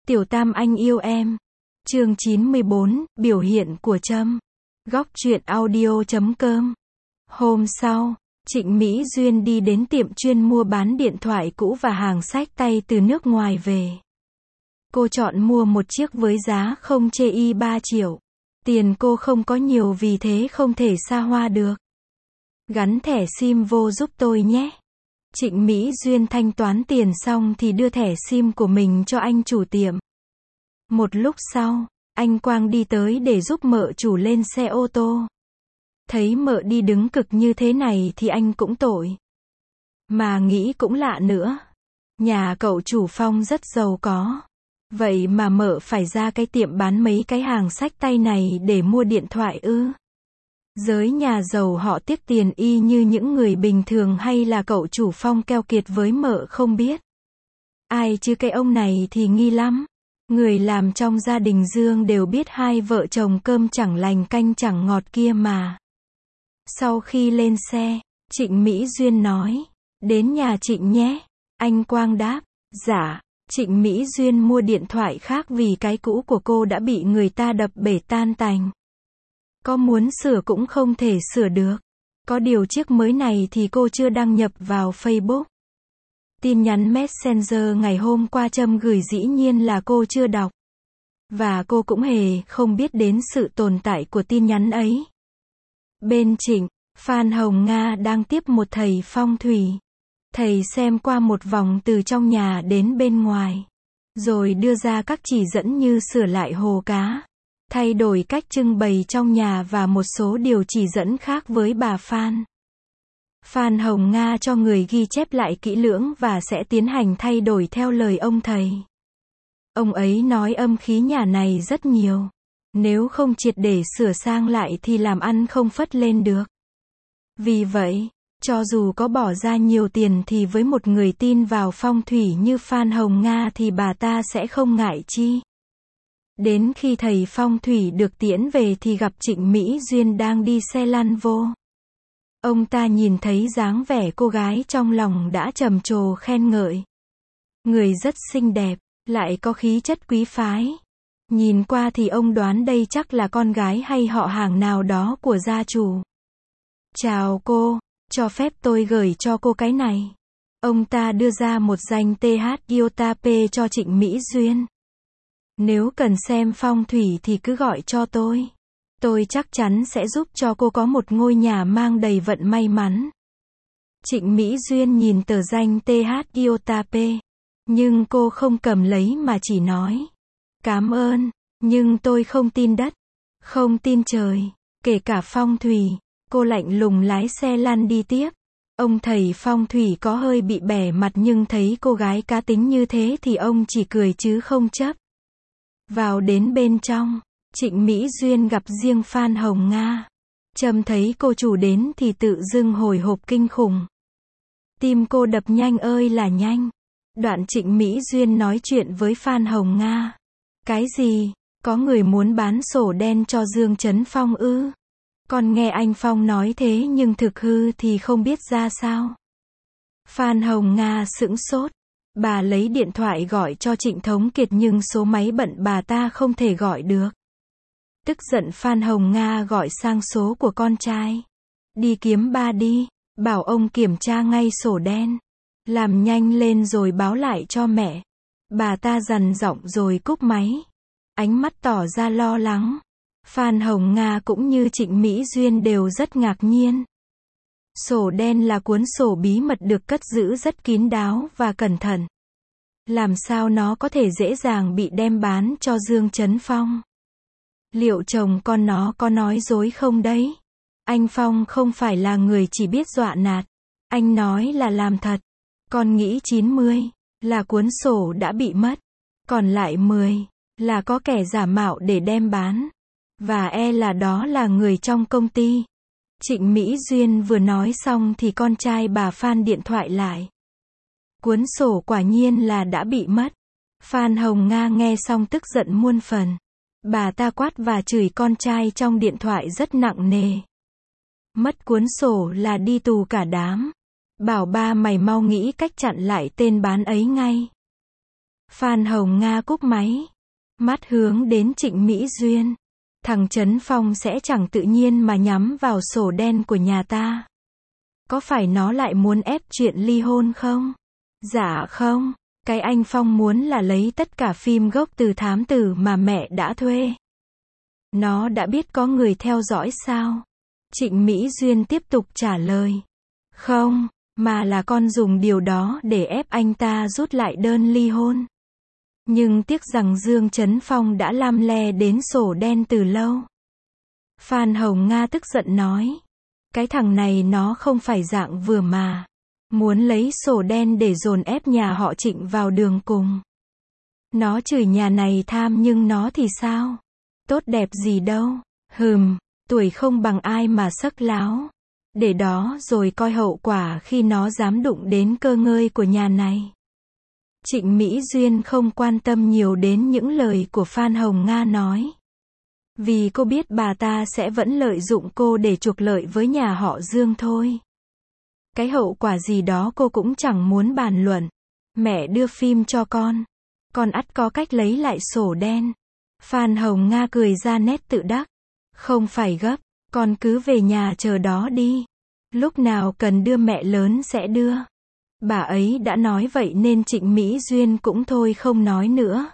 Tiểu Tam anh yêu em. Chương 94, biểu hiện của Trâm. Góc truyện audio.com. Hôm sau, Trịnh Mỹ Duyên đi đến tiệm chuyên mua bán điện thoại cũ và hàng xách tay từ nước ngoài về. Cô chọn mua một chiếc với giá không chê y 3 triệu. Tiền cô không có nhiều vì thế không thể xa hoa được. Gắn thẻ SIM vô giúp tôi nhé. Trịnh Mỹ Duyên thanh toán tiền xong thì đưa thẻ SIM của mình cho anh chủ tiệm. Một lúc sau, anh Quang đi tới để giúp mợ chủ lên xe ô tô. Thấy mợ đi đứng cực như thế này thì anh cũng tội. Mà nghĩ cũng lạ nữa. Nhà cậu chủ Phong rất giàu có. Vậy mà mợ phải ra cái tiệm bán mấy cái hàng xách tay này để mua điện thoại ư? Giới nhà giàu họ tiếc tiền y như những người bình thường hay là cậu chủ Phong keo kiệt với mợ không biết. Ai chứ cái ông này thì nghi lắm. Người làm trong gia đình Dương đều biết hai vợ chồng cơm chẳng lành canh chẳng ngọt kia mà. Sau khi lên xe, Trịnh Mỹ Duyên nói, đến nhà Trịnh nhé. Anh Quang đáp, dạ. Trịnh Mỹ Duyên mua điện thoại khác vì cái cũ của cô đã bị người ta đập bể tan tành. Có muốn sửa cũng không thể sửa được. Có điều chiếc mới này thì cô chưa đăng nhập vào Facebook. Tin nhắn Messenger ngày hôm qua Trâm gửi dĩ nhiên là cô chưa đọc. Và cô cũng hề không biết đến sự tồn tại của tin nhắn ấy. Bên Trịnh, Phan Hồng Nga đang tiếp một thầy phong thủy. Thầy xem qua một vòng từ trong nhà đến bên ngoài. Rồi đưa ra các chỉ dẫn như sửa lại hồ cá, thay đổi cách trưng bày trong nhà và một số điều chỉ dẫn khác với bà Phan. Phan Hồng Nga cho người ghi chép lại kỹ lưỡng và sẽ tiến hành thay đổi theo lời ông thầy. Ông ấy nói âm khí nhà này rất nhiều. Nếu không triệt để sửa sang lại thì làm ăn không phất lên được. Vì vậy, cho dù có bỏ ra nhiều tiền thì với một người tin vào phong thủy như Phan Hồng Nga thì bà ta sẽ không ngại chi. Đến khi thầy phong thủy được tiễn về thì gặp Trịnh Mỹ Duyên đang đi xe lăn vô. Ông ta nhìn thấy dáng vẻ cô gái trong lòng đã trầm trồ khen ngợi. Người rất xinh đẹp, lại có khí chất quý phái. Nhìn qua thì ông đoán đây chắc là con gái hay họ hàng nào đó của gia chủ. Chào cô, cho phép tôi gửi cho cô cái này. Ông ta đưa ra một danh TH Iota P cho Trịnh Mỹ Duyên. Nếu cần xem phong thủy thì cứ gọi cho tôi. Tôi chắc chắn sẽ giúp cho cô có một ngôi nhà mang đầy vận may mắn. Trịnh Mỹ Duyên nhìn tờ danh TH Iota P. Nhưng cô không cầm lấy mà chỉ nói. Cảm ơn, nhưng tôi không tin đất. Không tin trời, kể cả phong thủy. Cô lạnh lùng lái xe lăn đi tiếp. Ông thầy phong thủy có hơi bị bẻ mặt nhưng thấy cô gái cá tính như thế thì ông chỉ cười chứ không chấp. Vào đến bên trong, Trịnh Mỹ Duyên gặp riêng Phan Hồng Nga. Trâm thấy cô chủ đến thì tự dưng hồi hộp kinh khủng. Tim cô đập nhanh ơi là nhanh. Đoạn Trịnh Mỹ Duyên nói chuyện với Phan Hồng Nga. Cái gì? Có người muốn bán sổ đen cho Dương Trấn Phong ư? Còn nghe anh Phong nói thế nhưng thực hư thì không biết ra sao. Phan Hồng Nga sững sốt. Bà lấy điện thoại gọi cho Trịnh Thống Kiệt nhưng số máy bận bà ta không thể gọi được. Tức giận Phan Hồng Nga gọi sang số của con trai. Đi kiếm ba đi, bảo ông kiểm tra ngay sổ đen. Làm nhanh lên rồi báo lại cho mẹ. Bà ta dằn giọng rồi cúp máy. Ánh mắt tỏ ra lo lắng. Phan Hồng Nga cũng như Trịnh Mỹ Duyên đều rất ngạc nhiên. Sổ đen là cuốn sổ bí mật được cất giữ rất kín đáo và cẩn thận. Làm sao nó có thể dễ dàng bị đem bán cho Dương Trấn Phong? Liệu chồng con nó có nói dối không đấy? Anh Phong không phải là người chỉ biết dọa nạt. Anh nói là làm thật. Con nghĩ 90 là cuốn sổ đã bị mất. Còn lại 10 là có kẻ giả mạo để đem bán. Và là đó là người trong công ty. Trịnh Mỹ Duyên vừa nói xong thì con trai bà Phan điện thoại lại. Cuốn sổ quả nhiên là đã bị mất. Phan Hồng Nga nghe xong tức giận muôn phần. Bà ta quát và chửi con trai trong điện thoại rất nặng nề. Mất cuốn sổ là đi tù cả đám. Bảo ba mày mau nghĩ cách chặn lại tên bán ấy ngay. Phan Hồng Nga cúp máy. Mắt hướng đến Trịnh Mỹ Duyên. Thằng Trấn Phong sẽ chẳng tự nhiên mà nhắm vào sổ đen của nhà ta. Có phải nó lại muốn ép chuyện ly hôn không? Dạ không. Cái anh Phong muốn là lấy tất cả phim gốc từ thám tử mà mẹ đã thuê. Nó đã biết có người theo dõi sao? Trịnh Mỹ Duyên tiếp tục trả lời. Không, mà là con dùng điều đó để ép anh ta rút lại đơn ly hôn. Nhưng tiếc rằng Dương Trấn Phong đã lam le đến sổ đen từ lâu. Phan Hồng Nga tức giận nói. Cái thằng này nó không phải dạng vừa mà. Muốn lấy sổ đen để dồn ép nhà họ Trịnh vào đường cùng. Nó chửi nhà này tham nhưng nó thì sao? Tốt đẹp gì đâu. Tuổi không bằng ai mà sấc láo. Để đó rồi coi hậu quả khi nó dám đụng đến cơ ngơi của nhà này. Trịnh Mỹ Duyên không quan tâm nhiều đến những lời của Phan Hồng Nga nói. Vì cô biết bà ta sẽ vẫn lợi dụng cô để chuộc lợi với nhà họ Dương thôi. Cái hậu quả gì đó cô cũng chẳng muốn bàn luận. Mẹ đưa phim cho con ắt có cách lấy lại sổ đen. Phan Hồng Nga cười ra nét tự đắc. Không phải gấp, con cứ về nhà chờ đó đi. Lúc nào cần đưa mẹ lớn sẽ đưa. Bà ấy đã nói vậy nên Trịnh Mỹ Duyên cũng thôi không nói nữa.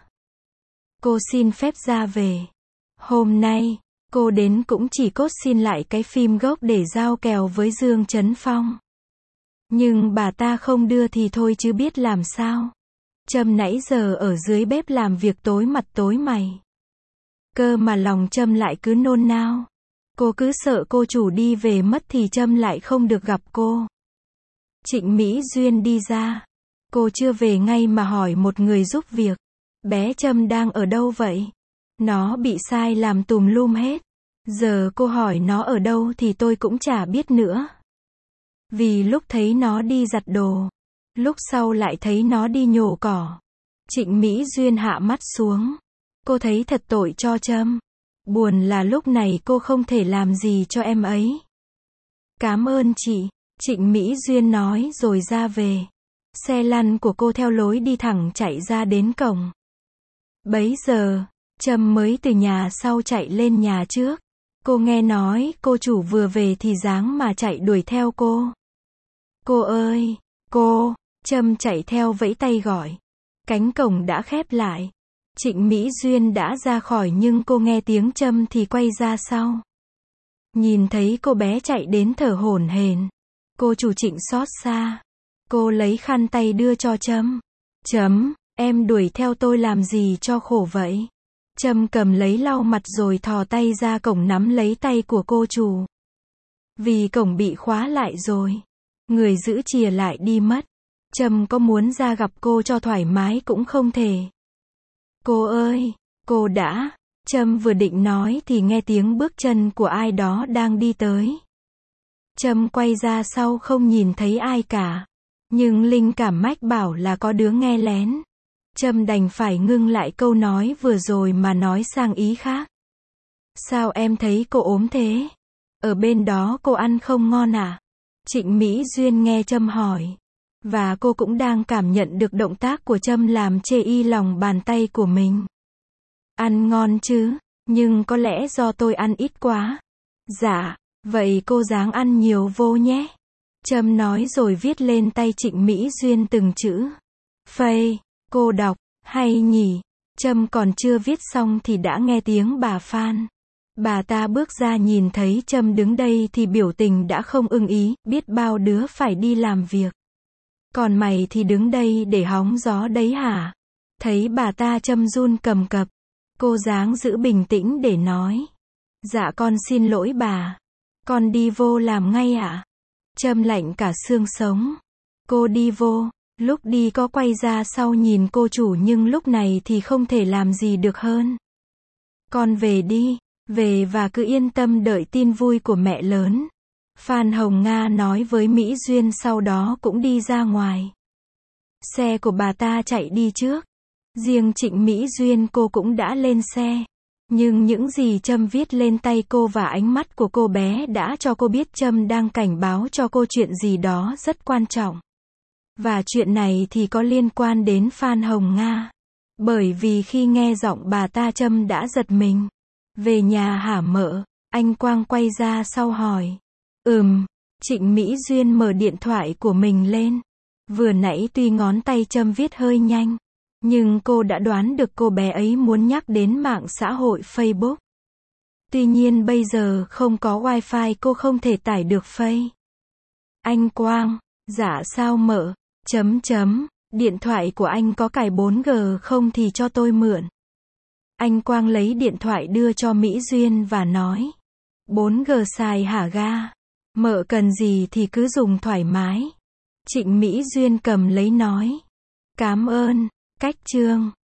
Cô xin phép ra về. Hôm nay, cô đến cũng chỉ cốt xin lại cái phim gốc để giao kèo với Dương Trấn Phong. Nhưng bà ta không đưa thì thôi chứ biết làm sao. Trâm nãy giờ ở dưới bếp làm việc tối mặt tối mày. Cơ mà lòng Trâm lại cứ nôn nao. Cô cứ sợ cô chủ đi về mất thì Trâm lại không được gặp cô. Trịnh Mỹ Duyên đi ra. Cô chưa về ngay mà hỏi một người giúp việc. Bé Trâm đang ở đâu vậy? Nó bị sai làm tùm lum hết. Giờ cô hỏi nó ở đâu thì tôi cũng chả biết nữa. Vì lúc thấy nó đi giặt đồ. Lúc sau lại thấy nó đi nhổ cỏ. Trịnh Mỹ Duyên hạ mắt xuống. Cô thấy thật tội cho Trâm. Buồn là lúc này cô không thể làm gì cho em ấy. Cảm ơn chị. Trịnh Mỹ Duyên nói rồi ra về. Xe lăn của cô theo lối đi thẳng chạy ra đến cổng. Bấy giờ, Trâm mới từ nhà sau chạy lên nhà trước. Cô nghe nói cô chủ vừa về thì dáng mà chạy đuổi theo cô. Cô ơi, cô! Trâm chạy theo vẫy tay gọi. Cánh cổng đã khép lại. Trịnh Mỹ Duyên đã ra khỏi nhưng cô nghe tiếng Trâm thì quay ra sau. Nhìn thấy cô bé chạy đến thở hổn hển. Cô chủ Trịnh xót xa. Cô lấy khăn tay đưa cho Trâm. Em đuổi theo tôi làm gì cho khổ vậy? Trâm cầm lấy lau mặt rồi thò tay ra cổng nắm lấy tay của cô chủ. Vì cổng bị khóa lại rồi. Người giữ chìa lại đi mất. Trâm có muốn ra gặp cô cho thoải mái cũng không thể. Cô ơi, cô đã. Trâm vừa định nói thì nghe tiếng bước chân của ai đó đang đi tới. Trâm quay ra sau không nhìn thấy ai cả. Nhưng linh cảm mách bảo là có đứa nghe lén. Trâm đành phải ngưng lại câu nói vừa rồi mà nói sang ý khác. Sao em thấy cô ốm thế? Ở bên đó cô ăn không ngon à? Trịnh Mỹ Duyên nghe Trâm hỏi. Và cô cũng đang cảm nhận được động tác của Trâm làm chê y lòng bàn tay của mình. Ăn ngon chứ, nhưng có lẽ do tôi ăn ít quá. Dạ, vậy cô ráng ăn nhiều vô nhé. Trâm nói rồi viết lên tay Trịnh Mỹ Duyên từng chữ. Phây, cô đọc, hay nhỉ? Trâm còn chưa viết xong thì đã nghe tiếng bà Phan. Bà ta bước ra nhìn thấy Trâm đứng đây thì biểu tình đã không ưng ý, biết bao đứa phải đi làm việc. Còn mày thì đứng đây để hóng gió đấy hả? Thấy bà ta Trâm run cầm cập. Cô dáng giữ bình tĩnh để nói. Dạ con xin lỗi bà. Con đi vô làm ngay ạ. Trâm lạnh cả xương sống. Cô đi vô. Lúc đi có quay ra sau nhìn cô chủ nhưng lúc này thì không thể làm gì được hơn. Con về đi. Về và cứ yên tâm đợi tin vui của mẹ lớn. Phan Hồng Nga nói với Mỹ Duyên sau đó cũng đi ra ngoài. Xe của bà ta chạy đi trước. Riêng Trịnh Mỹ Duyên cô cũng đã lên xe. Nhưng những gì Trâm viết lên tay cô và ánh mắt của cô bé đã cho cô biết Trâm đang cảnh báo cho cô chuyện gì đó rất quan trọng. Và chuyện này thì có liên quan đến Phan Hồng Nga. Bởi vì khi nghe giọng bà ta Trâm đã giật mình. Về nhà hả mợ? Anh Quang quay ra sau hỏi. Trịnh Mỹ Duyên mở điện thoại của mình lên. Vừa nãy tuy ngón tay Trâm viết hơi nhanh, nhưng cô đã đoán được cô bé ấy muốn nhắc đến mạng xã hội Facebook. Tuy nhiên bây giờ không có wifi cô không thể tải được Face. Anh Quang, dạ sao mợ? Điện thoại của anh có cài 4G không thì cho tôi mượn. Anh Quang lấy điện thoại đưa cho Mỹ Duyên và nói. 4G xài hả ga? Mợ cần gì thì cứ dùng thoải mái. Trịnh Mỹ Duyên cầm lấy nói. Cám ơn. Cách chương